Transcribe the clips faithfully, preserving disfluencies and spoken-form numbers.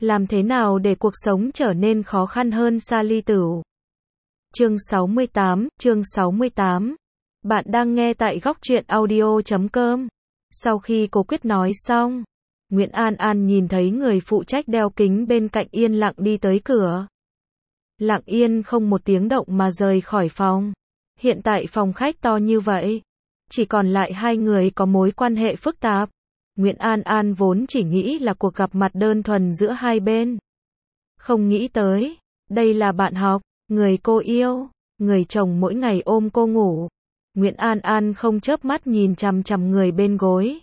Làm thế nào để cuộc sống trở nên khó khăn hơn Sally Tửu? Chương sáu mươi tám, chương sáu mươi tám. Bạn đang nghe tại góc truyện audio chấm com. Sau khi Cố Quyết nói xong, Nguyễn An An nhìn thấy người phụ trách đeo kính bên cạnh yên lặng đi tới cửa. Lặng yên không một tiếng động mà rời khỏi phòng. Hiện tại phòng khách to như vậy, chỉ còn lại hai người có mối quan hệ phức tạp. Nguyễn An An vốn chỉ nghĩ là cuộc gặp mặt đơn thuần giữa hai bên. Không nghĩ tới, đây là bạn học, người cô yêu, người chồng mỗi ngày ôm cô ngủ. Nguyễn An An không chớp mắt nhìn chằm chằm người bên gối.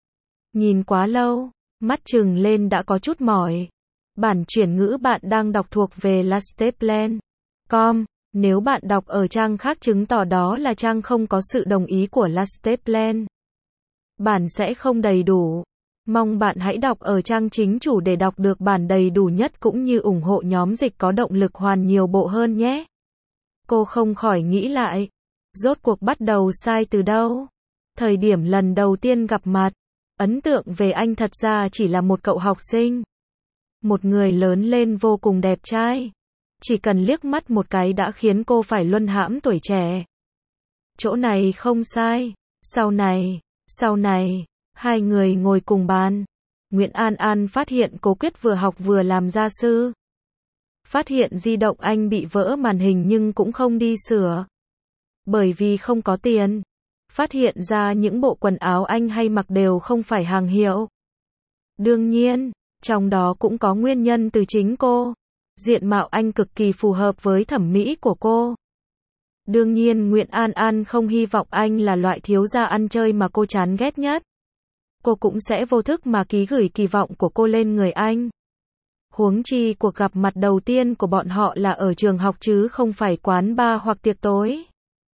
Nhìn quá lâu, mắt trừng lên đã có chút mỏi. Bản chuyển ngữ bạn đang đọc thuộc về lasteplan chấm com. Nếu bạn đọc ở trang khác chứng tỏ đó là trang không có sự đồng ý của Lasteplan. Bản sẽ không đầy đủ. Mong bạn hãy đọc ở trang chính chủ để đọc được bản đầy đủ nhất cũng như ủng hộ nhóm dịch có động lực hoàn nhiều bộ hơn nhé. Cô không khỏi nghĩ lại. Rốt cuộc bắt đầu sai từ đâu? Thời điểm lần đầu tiên gặp mặt, ấn tượng về anh thật ra chỉ là một cậu học sinh. Một người lớn lên vô cùng đẹp trai. Chỉ cần liếc mắt một cái đã khiến cô phải luân hãm tuổi trẻ. Chỗ này không sai. Sau này, sau này, hai người ngồi cùng bàn. Nguyễn An An phát hiện Cố Quyết vừa học vừa làm gia sư. Phát hiện di động anh bị vỡ màn hình nhưng cũng không đi sửa. Bởi vì không có tiền. Phát hiện ra những bộ quần áo anh hay mặc đều không phải hàng hiệu. Đương nhiên, trong đó cũng có nguyên nhân từ chính cô. Diện mạo anh cực kỳ phù hợp với thẩm mỹ của cô. Đương nhiên Nguyễn An An không hy vọng anh là loại thiếu gia ăn chơi mà cô chán ghét nhất. Cô cũng sẽ vô thức mà ký gửi kỳ vọng của cô lên người anh. Huống chi cuộc gặp mặt đầu tiên của bọn họ là ở trường học chứ không phải quán bar hoặc tiệc tối.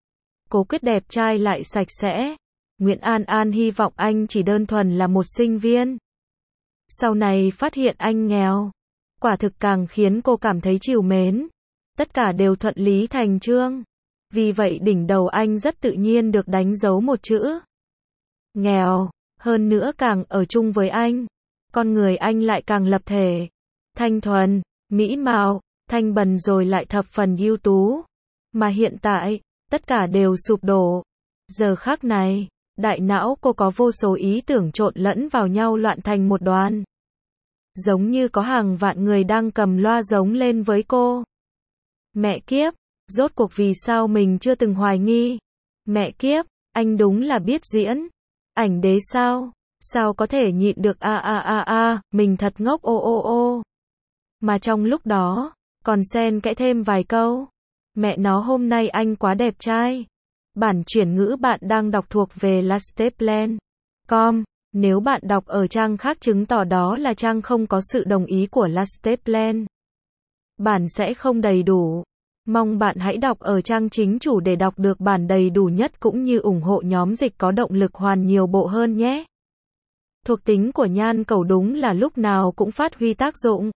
Cố Quyết đẹp trai lại sạch sẽ. Nguyễn An An hy vọng anh chỉ đơn thuần là một sinh viên. Sau này phát hiện anh nghèo. Quả thực càng khiến cô cảm thấy trìu mến. Tất cả đều thuận lý thành chương. Vì vậy đỉnh đầu anh rất tự nhiên được đánh dấu một chữ nghèo. Hơn nữa càng ở chung với anh, con người anh lại càng lập thể. Thanh thuần, mỹ mạo, thanh bần rồi lại thập phần ưu tú. Mà hiện tại, tất cả đều sụp đổ. Giờ khắc này, đại não cô có vô số ý tưởng trộn lẫn vào nhau loạn thành một đoàn. Giống như có hàng vạn người đang cầm loa giống lên với cô. Mẹ kiếp, rốt cuộc vì sao mình chưa từng hoài nghi? Mẹ kiếp, anh đúng là biết diễn. Ảnh đế sao? Sao có thể nhịn được a a a a, mình thật ngốc ô ô ô. Mà trong lúc đó, còn xen kẽ thêm vài câu. Mẹ nó hôm nay anh quá đẹp trai. Bản chuyển ngữ bạn đang đọc thuộc về lasteplan chấm com. Nếu bạn đọc ở trang khác chứng tỏ đó là trang không có sự đồng ý của Lasteplan. Bản sẽ không đầy đủ. Mong bạn hãy đọc ở trang chính chủ để đọc được bản đầy đủ nhất cũng như ủng hộ nhóm dịch có động lực hoàn nhiều bộ hơn nhé. Thuộc tính của nhan cầu đúng là lúc nào cũng phát huy tác dụng.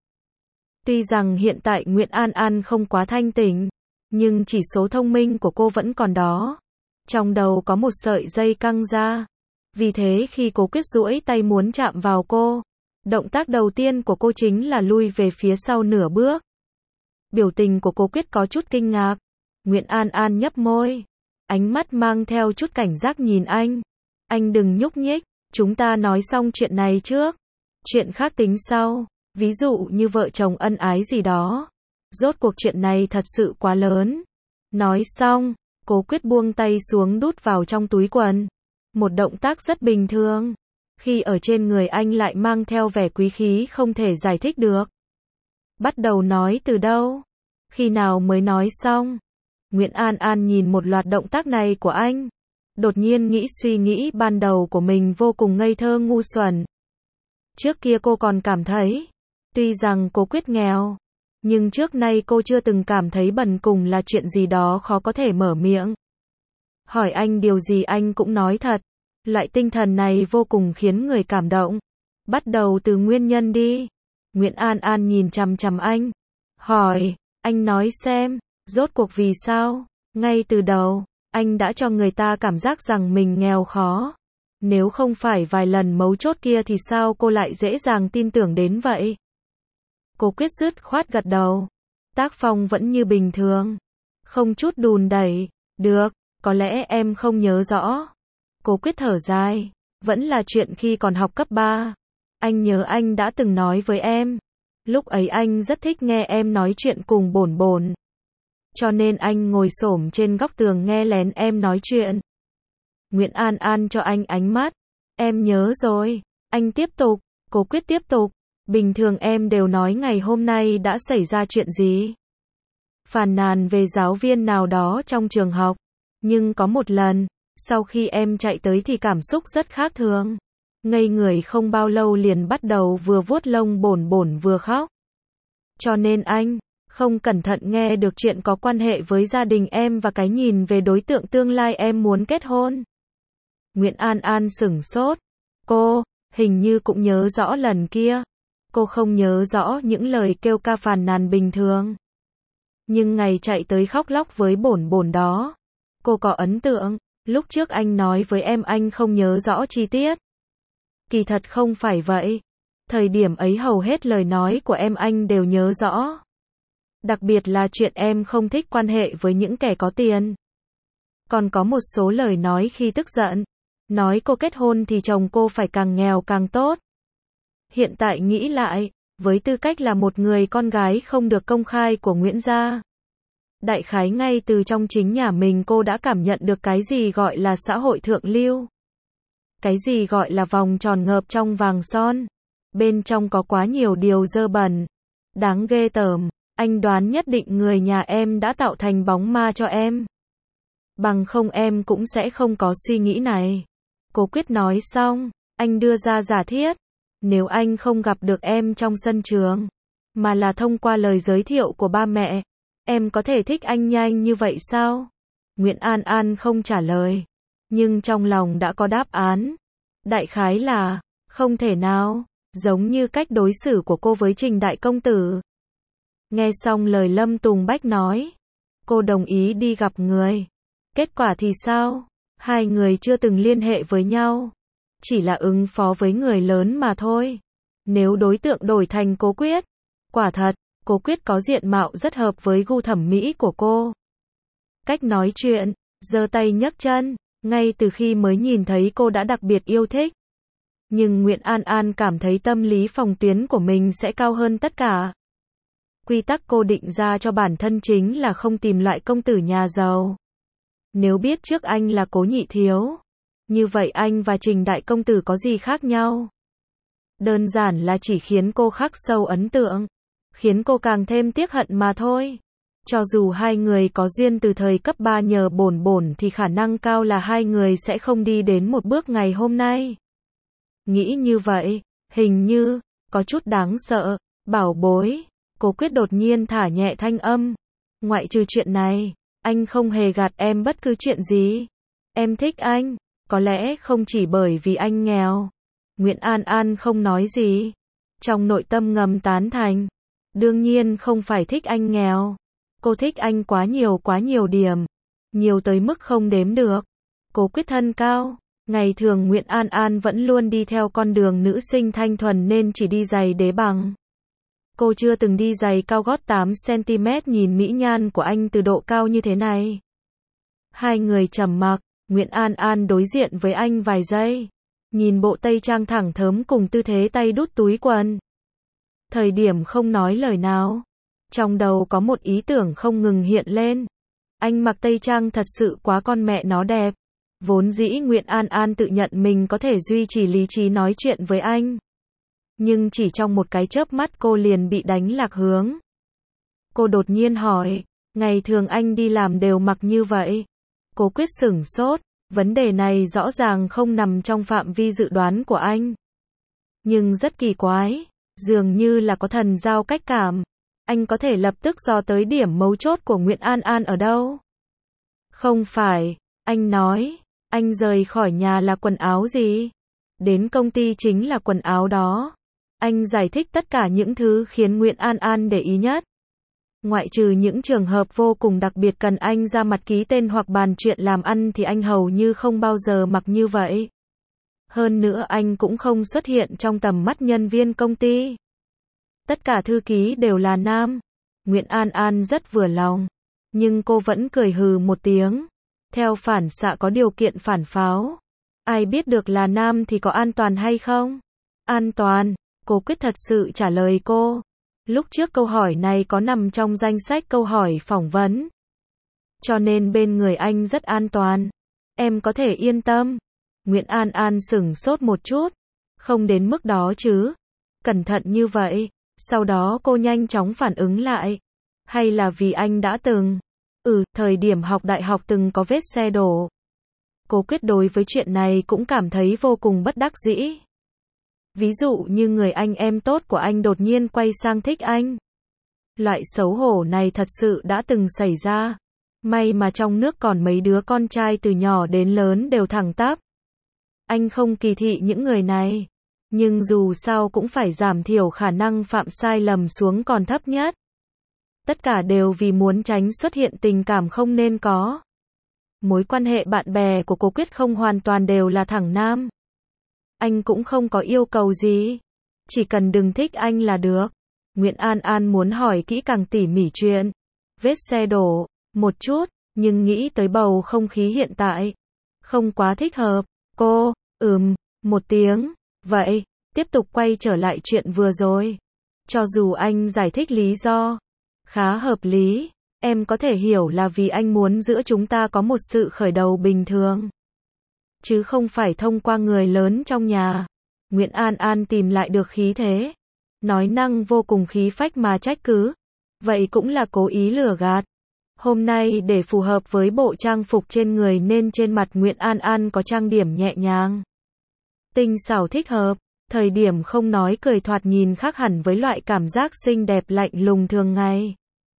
Tuy rằng hiện tại Nguyễn An An không quá thanh tỉnh, nhưng chỉ số thông minh của cô vẫn còn đó. Trong đầu có một sợi dây căng ra. Vì thế khi Cố Quyết duỗi tay muốn chạm vào cô, động tác đầu tiên của cô chính là lui về phía sau nửa bước. Biểu tình của Cố Quyết có chút kinh ngạc. Nguyễn An An nhấp môi, ánh mắt mang theo chút cảnh giác nhìn anh. Anh đừng nhúc nhích, chúng ta nói xong chuyện này trước. Chuyện khác tính sau, ví dụ như vợ chồng ân ái gì đó. Rốt cuộc chuyện này thật sự quá lớn. Nói xong, Cố Quyết buông tay xuống đút vào trong túi quần. Một động tác rất bình thường. Khi ở trên người anh lại mang theo vẻ quý khí không thể giải thích được. Bắt đầu nói từ đâu? Khi nào mới nói xong? Nguyễn An An nhìn một loạt động tác này của anh. Đột nhiên nghĩ suy nghĩ ban đầu của mình vô cùng ngây thơ ngu xuẩn. Trước kia cô còn cảm thấy, tuy rằng Cố Quyết nghèo, nhưng trước nay cô chưa từng cảm thấy bần cùng là chuyện gì đó khó có thể mở miệng. Hỏi anh điều gì anh cũng nói thật. Loại tinh thần này vô cùng khiến người cảm động. Bắt đầu từ nguyên nhân đi. Nguyễn An An nhìn chằm chằm anh. Hỏi, anh nói xem, rốt cuộc vì sao? Ngay từ đầu, anh đã cho người ta cảm giác rằng mình nghèo khó. Nếu không phải vài lần mấu chốt kia thì sao cô lại dễ dàng tin tưởng đến vậy? Cô Quyết dứt khoát gật đầu. Tác phong vẫn như bình thường. Không chút đùn đẩy. Được, có lẽ em không nhớ rõ. Cô Quyết thở dài. Vẫn là chuyện khi còn học cấp ba. Anh nhớ anh đã từng nói với em. Lúc ấy anh rất thích nghe em nói chuyện cùng Bổn Bổn. Cho nên anh ngồi xổm trên góc tường nghe lén em nói chuyện. Nguyễn An An cho anh ánh mắt. Em nhớ rồi. Anh tiếp tục. Cô Quyết tiếp tục. Bình thường em đều nói ngày hôm nay đã xảy ra chuyện gì. Phàn nàn về giáo viên nào đó trong trường học. Nhưng có một lần, sau khi em chạy tới thì cảm xúc rất khác thường. Ngây người không bao lâu liền bắt đầu vừa vuốt lông Bổn Bổn vừa khóc. Cho nên anh không cẩn thận nghe được chuyện có quan hệ với gia đình em và cái nhìn về đối tượng tương lai em muốn kết hôn. Nguyễn An An sửng sốt. Cô, hình như cũng nhớ rõ lần kia. Cô không nhớ rõ những lời kêu ca phàn nàn bình thường. Nhưng ngày chạy tới khóc lóc với Bổn Bổn đó, cô có ấn tượng. Lúc trước anh nói với em anh không nhớ rõ chi tiết. Kỳ thật không phải vậy. Thời điểm ấy hầu hết lời nói của em anh đều nhớ rõ. Đặc biệt là chuyện em không thích quan hệ với những kẻ có tiền. Còn có một số lời nói khi tức giận. Nói cô kết hôn thì chồng cô phải càng nghèo càng tốt. Hiện tại nghĩ lại, với tư cách là một người con gái không được công khai của Nguyễn gia. Đại khái ngay từ trong chính nhà mình cô đã cảm nhận được cái gì gọi là xã hội thượng lưu. Cái gì gọi là vòng tròn ngợp trong vàng son. Bên trong có quá nhiều điều dơ bẩn. Đáng ghê tởm. Anh đoán nhất định người nhà em đã tạo thành bóng ma cho em. Bằng không em cũng sẽ không có suy nghĩ này. Cô Quyết nói xong, anh đưa ra giả thiết. Nếu anh không gặp được em trong sân trường, mà là thông qua lời giới thiệu của ba mẹ, em có thể thích anh nhanh như vậy sao? Nguyễn An An không trả lời, nhưng trong lòng đã có đáp án. Đại khái là, không thể nào, giống như cách đối xử của cô với Trình đại công tử. Nghe xong lời Lâm Tùng Bách nói, cô đồng ý đi gặp người. Kết quả thì sao? Hai người chưa từng liên hệ với nhau. Chỉ là ứng phó với người lớn mà thôi. Nếu đối tượng đổi thành Cố Quyết, quả thật, Cố Quyết có diện mạo rất hợp với gu thẩm mỹ của cô. Cách nói chuyện, giơ tay nhấc chân, ngay từ khi mới nhìn thấy cô đã đặc biệt yêu thích. Nhưng Nguyễn An An cảm thấy tâm lý phòng tuyến của mình sẽ cao hơn tất cả. Quy tắc cô định ra cho bản thân chính là không tìm loại công tử nhà giàu. Nếu biết trước anh là Cố nhị thiếu, như vậy anh và Trình đại công tử có gì khác nhau? Đơn giản là chỉ khiến cô khắc sâu ấn tượng, khiến cô càng thêm tiếc hận mà thôi. Cho dù hai người có duyên từ thời cấp ba nhờ Bổn Bổn thì khả năng cao là hai người sẽ không đi đến một bước ngày hôm nay. Nghĩ như vậy, hình như, có chút đáng sợ. Bảo bối, Cố Quyết đột nhiên thả nhẹ thanh âm. Ngoại trừ chuyện này, anh không hề gạt em bất cứ chuyện gì. Em thích anh, có lẽ không chỉ bởi vì anh nghèo. Nguyễn An An không nói gì. Trong nội tâm ngầm tán thành. Đương nhiên không phải thích anh nghèo. Cô thích anh quá nhiều quá nhiều điểm. Nhiều tới mức không đếm được. Cố Quyết thân cao. Ngày thường Nguyễn An An vẫn luôn đi theo con đường nữ sinh thanh thuần nên chỉ đi giày đế bằng. Cô chưa từng đi giày cao gót tám xăng ti mét nhìn mỹ nhan của anh từ độ cao như thế này. Hai người trầm mặc, Nguyễn An An đối diện với anh vài giây. Nhìn bộ tây trang thẳng thớm cùng tư thế tay đút túi quần. Thời điểm không nói lời nào. Trong đầu có một ý tưởng không ngừng hiện lên. Anh mặc tây trang thật sự quá con mẹ nó đẹp. Vốn dĩ Nguyễn An An tự nhận mình có thể duy trì lý trí nói chuyện với anh. Nhưng chỉ trong một cái chớp mắt cô liền bị đánh lạc hướng. Cô đột nhiên hỏi, ngày thường anh đi làm đều mặc như vậy. Cố Quyết sửng sốt, vấn đề này rõ ràng không nằm trong phạm vi dự đoán của anh. Nhưng rất kỳ quái, dường như là có thần giao cách cảm. Anh có thể lập tức dò tới điểm mấu chốt của Nguyễn An An ở đâu? Không phải, anh nói, anh rời khỏi nhà là quần áo gì? Đến công ty chính là quần áo đó. Anh giải thích tất cả những thứ khiến Nguyễn An An để ý nhất. Ngoại trừ những trường hợp vô cùng đặc biệt cần anh ra mặt ký tên hoặc bàn chuyện làm ăn thì anh hầu như không bao giờ mặc như vậy. Hơn nữa anh cũng không xuất hiện trong tầm mắt nhân viên công ty. Tất cả thư ký đều là nam. Nguyễn An An rất vừa lòng, nhưng cô vẫn cười hừ một tiếng. Theo phản xạ có điều kiện phản pháo. Ai biết được là nam thì có an toàn hay không? An toàn, Cố Quyết thật sự trả lời cô. Lúc trước câu hỏi này có nằm trong danh sách câu hỏi phỏng vấn. Cho nên bên người anh rất an toàn. Em có thể yên tâm. Nguyễn An An sửng sốt một chút. Không đến mức đó chứ. Cẩn thận như vậy. Sau đó cô nhanh chóng phản ứng lại. Hay là vì anh đã từng. Ừ, thời điểm học đại học từng có vết xe đổ. Cố Quyết đối với chuyện này cũng cảm thấy vô cùng bất đắc dĩ. Ví dụ như người anh em tốt của anh đột nhiên quay sang thích anh. Loại xấu hổ này thật sự đã từng xảy ra. May mà trong nước còn mấy đứa con trai từ nhỏ đến lớn đều thẳng tắp. Anh không kỳ thị những người này. Nhưng dù sao cũng phải giảm thiểu khả năng phạm sai lầm xuống còn thấp nhất. Tất cả đều vì muốn tránh xuất hiện tình cảm không nên có. Mối quan hệ bạn bè của Cố Quyết không hoàn toàn đều là thẳng nam. Anh cũng không có yêu cầu gì. Chỉ cần đừng thích anh là được. Nguyễn An An muốn hỏi kỹ càng tỉ mỉ chuyện. Vết xe đổ, một chút, nhưng nghĩ tới bầu không khí hiện tại. Không quá thích hợp. Cô, ừm, một tiếng. Vậy, tiếp tục quay trở lại chuyện vừa rồi. Cho dù anh giải thích lý do khá hợp lý, em có thể hiểu là vì anh muốn giữa chúng ta có một sự khởi đầu bình thường. Chứ không phải thông qua người lớn trong nhà. Nguyễn An An tìm lại được khí thế. Nói năng vô cùng khí phách mà trách cứ. Vậy cũng là cố ý lừa gạt. Hôm nay để phù hợp với bộ trang phục trên người nên trên mặt Nguyễn An An có trang điểm nhẹ nhàng. Tinh xảo thích hợp. Thời điểm không nói cười thoạt nhìn khác hẳn với loại cảm giác xinh đẹp lạnh lùng thường ngày.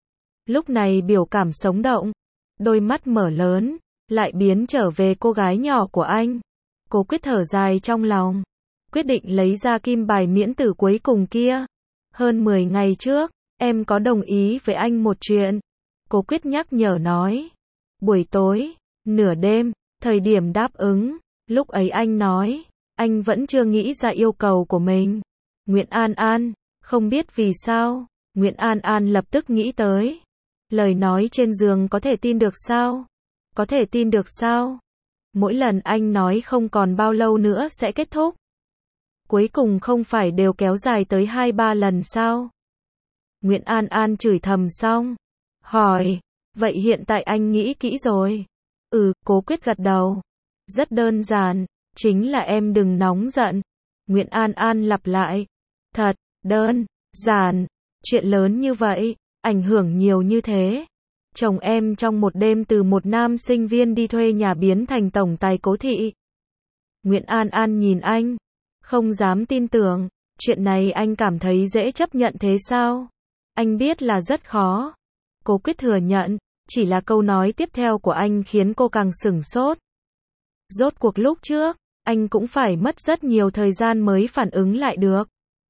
Lúc này biểu cảm sống động. Đôi mắt mở lớn. Lại biến trở về cô gái nhỏ của anh. Cố Quyết thở dài trong lòng. Quyết định lấy ra kim bài miễn tử cuối cùng kia. Hơn mười ngày trước, em có đồng ý với anh một chuyện. Cố Quyết nhắc nhở nói. Buổi tối, nửa đêm, thời điểm đáp ứng. Lúc ấy anh nói, anh vẫn chưa nghĩ ra yêu cầu của mình. Nguyễn An An, không biết vì sao. Nguyễn An An lập tức nghĩ tới. Lời nói trên giường có thể tin được sao? Có thể tin được sao? Mỗi lần anh nói không còn bao lâu nữa sẽ kết thúc. Cuối cùng không phải đều kéo dài tới hai ba lần sao? Nguyễn An An chửi thầm xong. Hỏi, vậy hiện tại anh nghĩ kỹ rồi? Ừ, Cố Quyết gật đầu. Rất đơn giản, chính là em đừng nóng giận. Nguyễn An An lặp lại. Thật, đơn, giản, chuyện lớn như vậy, ảnh hưởng nhiều như thế. Chồng em trong một đêm từ một nam sinh viên đi thuê nhà biến thành tổng tài Cố thị. Nguyễn An An nhìn anh. Không dám tin tưởng. Chuyện này anh cảm thấy dễ chấp nhận thế sao? Anh biết là rất khó. Cố Quyết thừa nhận. Chỉ là câu nói tiếp theo của anh khiến cô càng sửng sốt. Rốt cuộc lúc trước, anh cũng phải mất rất nhiều thời gian mới phản ứng lại được.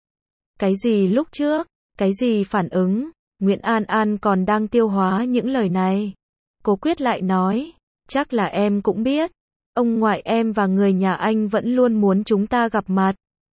Cái gì lúc trước? Cái gì phản ứng? Nguyễn An An còn đang tiêu hóa những lời này. Cố Quyết lại nói, chắc là em cũng biết. Ông ngoại em và người nhà anh vẫn luôn muốn chúng ta gặp mặt.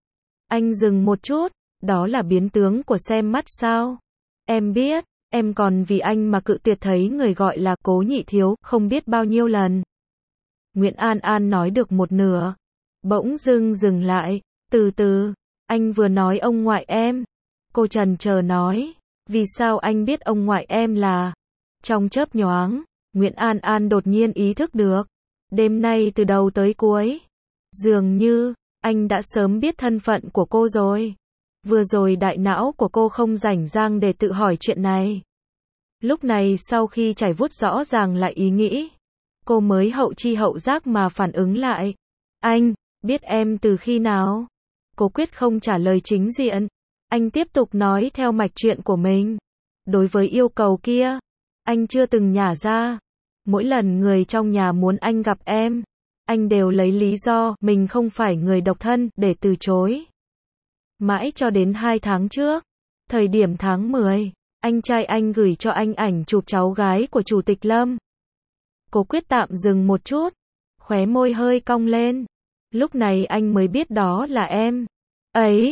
Anh dừng một chút, đó là biến tướng của xem mắt sao? Em biết, em còn vì anh mà cự tuyệt thấy người gọi là Cố nhị thiếu, không biết bao nhiêu lần. Nguyễn An An nói được một nửa. Bỗng dưng dừng lại, từ từ, anh vừa nói ông ngoại em. Cô trần chờ nói, vì sao anh biết ông ngoại em là? Trong chớp nhoáng, Nguyễn An An đột nhiên ý thức được. Đêm nay từ đầu tới cuối, dường như, anh đã sớm biết thân phận của cô rồi. Vừa rồi đại não của cô không rảnh rang để tự hỏi chuyện này. Lúc này sau khi trải vuốt rõ ràng lại ý nghĩ, cô mới hậu chi hậu giác mà phản ứng lại. Anh, biết em từ khi nào? Cố Quyết không trả lời chính diện. Anh tiếp tục nói theo mạch chuyện của mình. Đối với yêu cầu kia, anh chưa từng nhả ra. Mỗi lần người trong nhà muốn anh gặp em, anh đều lấy lý do mình không phải người độc thân để từ chối. Mãi cho đến hai tháng trước, thời điểm tháng mười, anh trai anh gửi cho anh ảnh chụp cháu gái của Chủ tịch Lâm. Cố Quyết tạm dừng một chút, khóe môi hơi cong lên. Lúc này anh mới biết đó là em. Ấy,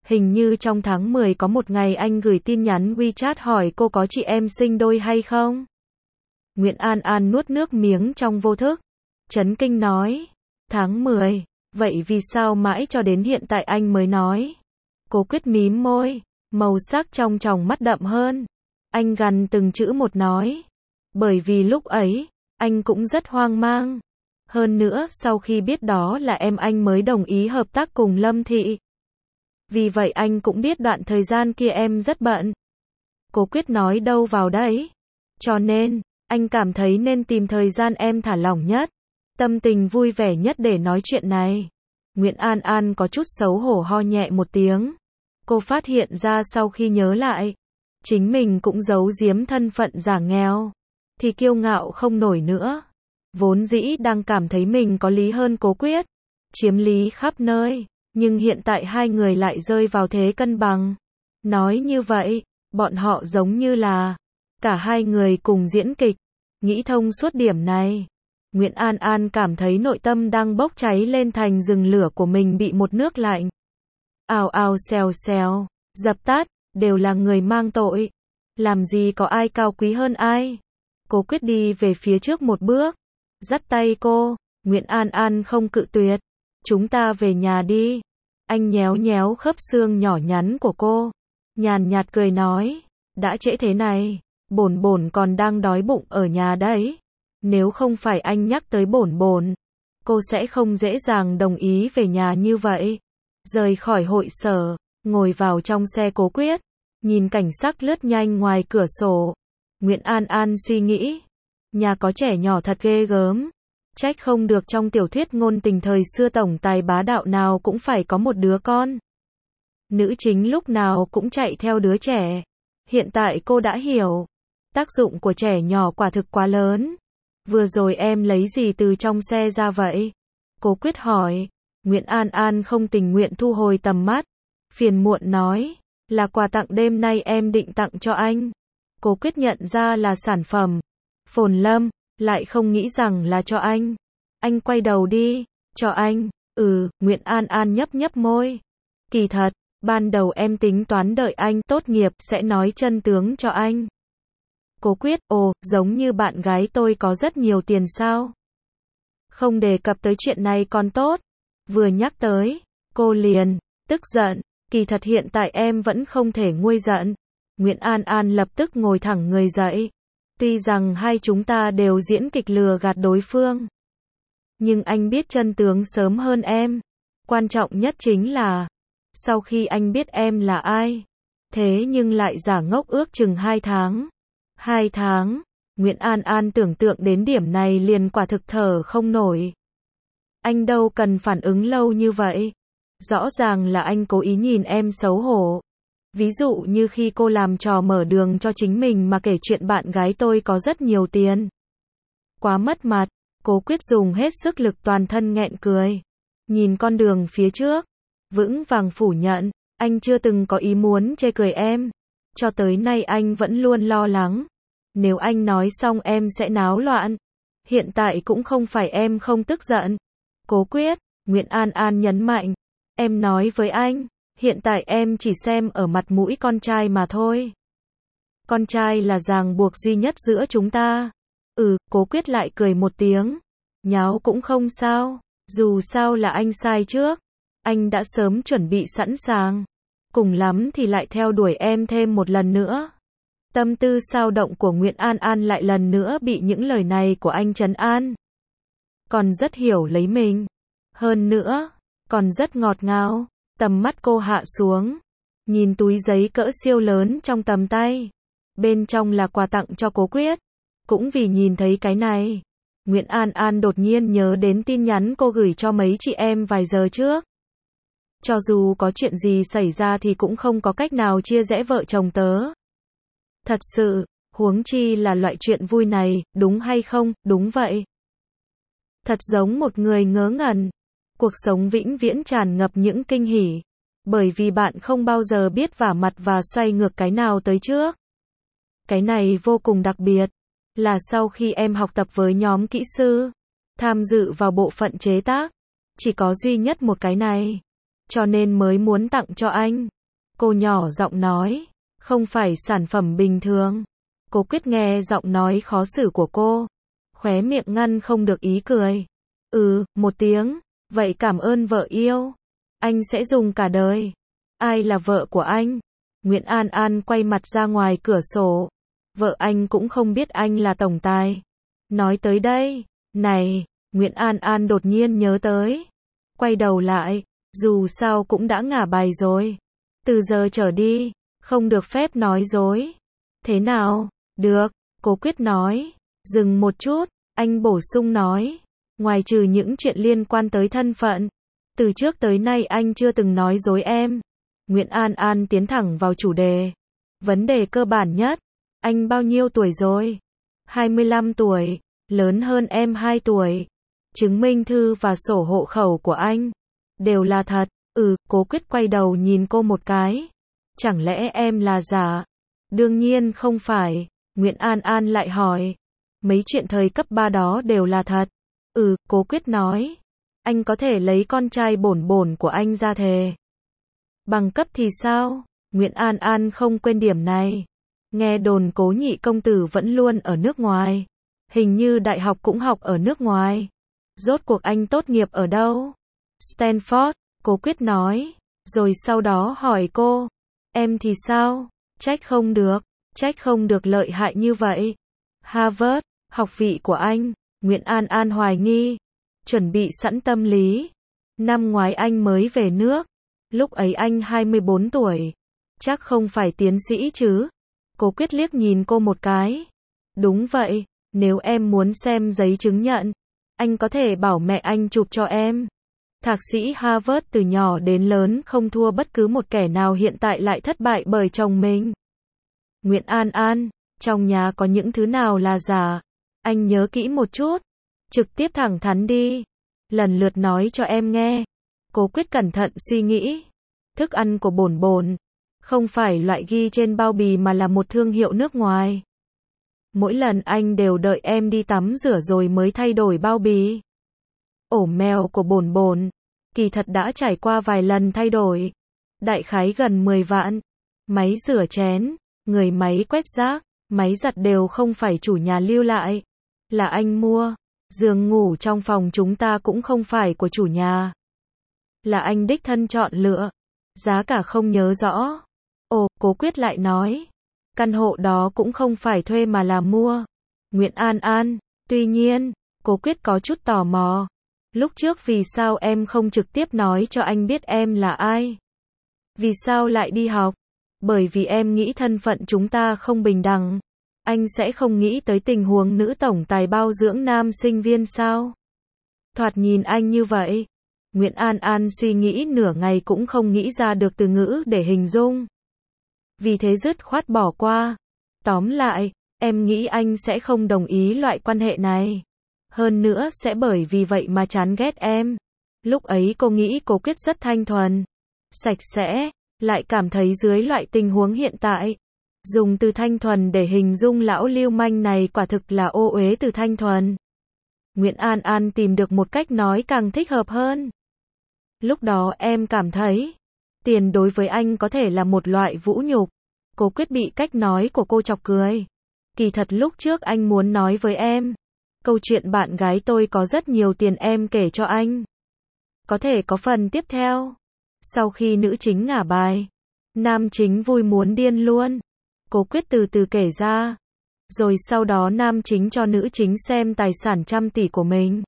Hình như trong tháng mười có một ngày anh gửi tin nhắn WeChat hỏi cô có chị em sinh đôi hay không? Nguyễn An An nuốt nước miếng trong vô thức. Chấn kinh nói. Tháng mười, vậy vì sao mãi cho đến hiện tại anh mới nói? Cố Quyết mím môi, màu sắc trong tròng mắt đậm hơn. Anh gằn từng chữ một nói. Bởi vì lúc ấy, anh cũng rất hoang mang. Hơn nữa, sau khi biết đó là em anh mới đồng ý hợp tác cùng Lâm Thị. Vì vậy anh cũng biết đoạn thời gian kia em rất bận. Cố Quyết nói đâu vào đấy. Cho nên, anh cảm thấy nên tìm thời gian em thả lỏng nhất, tâm tình vui vẻ nhất để nói chuyện này. Nguyễn An An có chút xấu hổ ho nhẹ một tiếng. Cô phát hiện ra sau khi nhớ lại, chính mình cũng giấu giếm thân phận giả nghèo, thì kiêu ngạo không nổi nữa. Vốn dĩ đang cảm thấy mình có lý hơn Cố Quyết, chiếm lý khắp nơi, nhưng hiện tại hai người lại rơi vào thế cân bằng. Nói như vậy, bọn họ giống như là cả hai người cùng diễn kịch. Nghĩ thông suốt điểm này, Nguyễn An An cảm thấy nội tâm đang bốc cháy lên thành rừng lửa của mình bị một nước lạnh ào ào xèo xèo dập tắt, đều là người mang tội. Làm gì có ai cao quý hơn ai. Cố Quyết đi về phía trước một bước, dắt tay cô. Nguyễn An An không cự tuyệt. Chúng ta về nhà đi. Anh nhéo nhéo khớp xương nhỏ nhắn của cô, nhàn nhạt cười nói. Đã trễ thế này, bổn bổn còn đang đói bụng ở nhà đấy. Nếu không phải anh nhắc tới bổn bổn, cô sẽ không dễ dàng đồng ý về nhà như vậy. Rời khỏi hội sở, ngồi vào trong xe Cố Quyết, nhìn cảnh sắc lướt nhanh ngoài cửa sổ. Nguyễn An An suy nghĩ, nhà có trẻ nhỏ thật ghê gớm. Trách không được trong tiểu thuyết ngôn tình thời xưa tổng tài bá đạo nào cũng phải có một đứa con. Nữ chính lúc nào cũng chạy theo đứa trẻ. Hiện tại cô đã hiểu, tác dụng của trẻ nhỏ quả thực quá lớn. Vừa rồi em lấy gì từ trong xe ra vậy? Cố Quyết hỏi. Nguyễn An An không tình nguyện thu hồi tầm mắt, phiền muộn nói, là quà tặng đêm nay em định tặng cho anh. Cố Quyết nhận ra là sản phẩm Phồn Lâm, lại không nghĩ rằng là cho anh. Anh quay đầu đi. Cho anh? Ừ, Nguyễn An An nhấp nhấp môi. Kỳ thật, ban đầu em tính toán đợi anh tốt nghiệp sẽ nói chân tướng cho anh. Cố Quyết, ồ, giống như bạn gái tôi có rất nhiều tiền sao? Không đề cập tới chuyện này còn tốt. Vừa nhắc tới, cô liền tức giận. Kỳ thật hiện tại em vẫn không thể nguôi giận. Nguyễn An An lập tức ngồi thẳng người dậy. Tuy rằng hai chúng ta đều diễn kịch lừa gạt đối phương, nhưng anh biết chân tướng sớm hơn em. Quan trọng nhất chính là, sau khi anh biết em là ai, thế nhưng lại giả ngốc ước chừng hai tháng. Hai tháng, Nguyễn An An tưởng tượng đến điểm này liền quả thực thở không nổi. Anh đâu cần phản ứng lâu như vậy. Rõ ràng là anh cố ý nhìn em xấu hổ. Ví dụ như khi cô làm trò mở đường cho chính mình mà kể chuyện bạn gái tôi có rất nhiều tiền. Quá mất mặt. Cố Quyết dùng hết sức lực toàn thân nghẹn cười. Nhìn con đường phía trước, vững vàng phủ nhận, anh chưa từng có ý muốn chê cười em. Cho tới nay anh vẫn luôn lo lắng, nếu anh nói xong em sẽ náo loạn. Hiện tại cũng không phải em không tức giận. Cố Quyết, Nguyễn An An nhấn mạnh, em nói với anh, hiện tại em chỉ xem ở mặt mũi con trai mà thôi. Con trai là ràng buộc duy nhất giữa chúng ta. Ừ, Cố Quyết lại cười một tiếng. Nháo cũng không sao, dù sao là anh sai trước. Anh đã sớm chuẩn bị sẵn sàng. Cùng lắm thì lại theo đuổi em thêm một lần nữa. Tâm tư sao động của Nguyễn An An lại lần nữa bị những lời này của anh trấn an. Còn rất hiểu lấy mình. Hơn nữa, còn rất ngọt ngào. Tầm mắt cô hạ xuống, nhìn túi giấy cỡ siêu lớn trong tầm tay. Bên trong là quà tặng cho Cố Quyết. Cũng vì nhìn thấy cái này, Nguyễn An An đột nhiên nhớ đến tin nhắn cô gửi cho mấy chị em vài giờ trước. Cho dù có chuyện gì xảy ra thì cũng không có cách nào chia rẽ vợ chồng tớ. Thật sự, huống chi là loại chuyện vui này, đúng hay không? Đúng vậy. Thật giống một người ngớ ngẩn. Cuộc sống vĩnh viễn tràn ngập những kinh hỉ. Bởi vì bạn không bao giờ biết vả mặt và xoay ngược cái nào tới trước. Cái này vô cùng đặc biệt. Là sau khi em học tập với nhóm kỹ sư, tham dự vào bộ phận chế tác, chỉ có duy nhất một cái này. Cho nên mới muốn tặng cho anh. Cô nhỏ giọng nói, không phải sản phẩm bình thường. Cố Quyết nghe giọng nói khó xử của cô, khóe miệng ngăn không được ý cười. Ừ, một tiếng, vậy cảm ơn vợ yêu. Anh sẽ dùng cả đời. Ai là vợ của anh? Nguyễn An An quay mặt ra ngoài cửa sổ. Vợ anh cũng không biết anh là tổng tài. Nói tới đây, này, Nguyễn An An đột nhiên nhớ tới. Quay đầu lại, dù sao cũng đã ngả bài rồi. Từ giờ trở đi, không được phép nói dối. Thế nào? Được, Cố Quyết nói. Dừng một chút, anh bổ sung nói. Ngoài trừ những chuyện liên quan tới thân phận, từ trước tới nay anh chưa từng nói dối em. Nguyễn An An tiến thẳng vào chủ đề. Vấn đề cơ bản nhất, anh bao nhiêu tuổi rồi? hai mươi lăm tuổi, lớn hơn em hai tuổi. Chứng minh thư và sổ hộ khẩu của anh đều là thật. Ừ, Cố Quyết quay đầu nhìn cô một cái. Chẳng lẽ em là giả? Đương nhiên không phải. Nguyễn An An lại hỏi. Mấy chuyện thời cấp ba đó đều là thật. Ừ, Cố Quyết nói. Anh có thể lấy con trai bổn bổn của anh ra thề. Bằng cấp thì sao? Nguyễn An An không quên điểm này. Nghe đồn Cố nhị công tử vẫn luôn ở nước ngoài. Hình như đại học cũng học ở nước ngoài. Rốt cuộc anh tốt nghiệp ở đâu? Stanford, Cố Quyết nói. Rồi sau đó hỏi cô. Em thì sao? Trách không được. Trách không được lợi hại như vậy. Harvard, học vị của anh. Nguyễn An An hoài nghi. Chuẩn bị sẵn tâm lý. Năm ngoái anh mới về nước. Lúc ấy anh hai mươi bốn tuổi. Chắc không phải tiến sĩ chứ? Cố Quyết liếc nhìn cô một cái. Đúng vậy, nếu em muốn xem giấy chứng nhận, anh có thể bảo mẹ anh chụp cho em. Thạc sĩ Harvard từ nhỏ đến lớn không thua bất cứ một kẻ nào hiện tại lại thất bại bởi chồng mình. Nguyễn An An, trong nhà có những thứ nào là giả? Anh nhớ kỹ một chút. Trực tiếp thẳng thắn đi. Lần lượt nói cho em nghe. Cố Quyết cẩn thận suy nghĩ. Thức ăn của bổn bổn không phải loại ghi trên bao bì mà là một thương hiệu nước ngoài. Mỗi lần anh đều đợi em đi tắm rửa rồi mới thay đổi bao bì. Ổ mèo của bổn bổn kỳ thật đã trải qua vài lần thay đổi. Đại khái gần mười vạn. Máy rửa chén, người máy quét rác, máy giặt đều không phải chủ nhà lưu lại. Là anh mua. Giường ngủ trong phòng chúng ta cũng không phải của chủ nhà. Là anh đích thân chọn lựa. Giá cả không nhớ rõ. Ồ, Cố Quyết lại nói. Căn hộ đó cũng không phải thuê mà là mua. Nguyễn An An, tuy nhiên, Cố Quyết có chút tò mò. Lúc trước vì sao em không trực tiếp nói cho anh biết em là ai? Vì sao lại đi học? Bởi vì em nghĩ thân phận chúng ta không bình đẳng. Anh sẽ không nghĩ tới tình huống nữ tổng tài bao dưỡng nam sinh viên sao? Thoạt nhìn anh như vậy. Nguyễn An An suy nghĩ nửa ngày cũng không nghĩ ra được từ ngữ để hình dung. Vì thế dứt khoát bỏ qua. Tóm lại, em nghĩ anh sẽ không đồng ý loại quan hệ này. Hơn nữa sẽ bởi vì vậy mà chán ghét em. Lúc ấy cô nghĩ Cố Quyết rất thanh thuần, sạch sẽ, lại cảm thấy dưới loại tình huống hiện tại, dùng từ thanh thuần để hình dung lão lưu manh này quả thực là ô uế từ thanh thuần. Nguyễn An An tìm được một cách nói càng thích hợp hơn. Lúc đó em cảm thấy, tiền đối với anh có thể là một loại vũ nhục. Cố Quyết bị cách nói của cô chọc cười. Kỳ thật lúc trước anh muốn nói với em. Câu chuyện bạn gái tôi có rất nhiều tiền em kể cho anh. Có thể có phần tiếp theo. Sau khi nữ chính ngả bài, nam chính vui muốn điên luôn. Cố Quyết từ từ kể ra. Rồi sau đó nam chính cho nữ chính xem tài sản trăm tỷ của mình.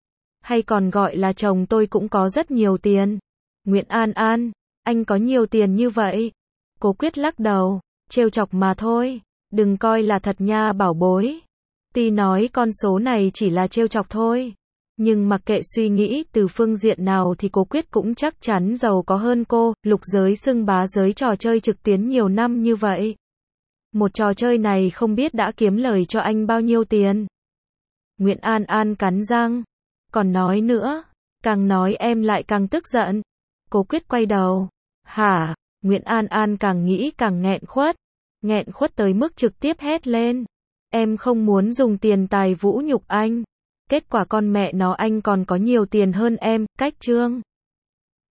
Hay còn gọi là chồng tôi cũng có rất nhiều tiền. Nguyễn An An, anh có nhiều tiền như vậy? Cố Quyết lắc đầu, trêu chọc mà thôi. Đừng coi là thật nha bảo bối. Tuy nói con số này chỉ là trêu chọc thôi. Nhưng mặc kệ suy nghĩ từ phương diện nào thì Cố Quyết cũng chắc chắn giàu có hơn cô. Lục giới xưng bá giới trò chơi trực tuyến nhiều năm như vậy. Một trò chơi này không biết đã kiếm lời cho anh bao nhiêu tiền. Nguyễn An An cắn răng. Còn nói nữa. Càng nói em lại càng tức giận. Cố Quyết quay đầu. Hả? Nguyễn An An càng nghĩ càng nghẹn khuất. Nghẹn khuất tới mức trực tiếp hét lên. Em không muốn dùng tiền tài vũ nhục anh. Kết quả con mẹ nó anh còn có nhiều tiền hơn em. Cách chương.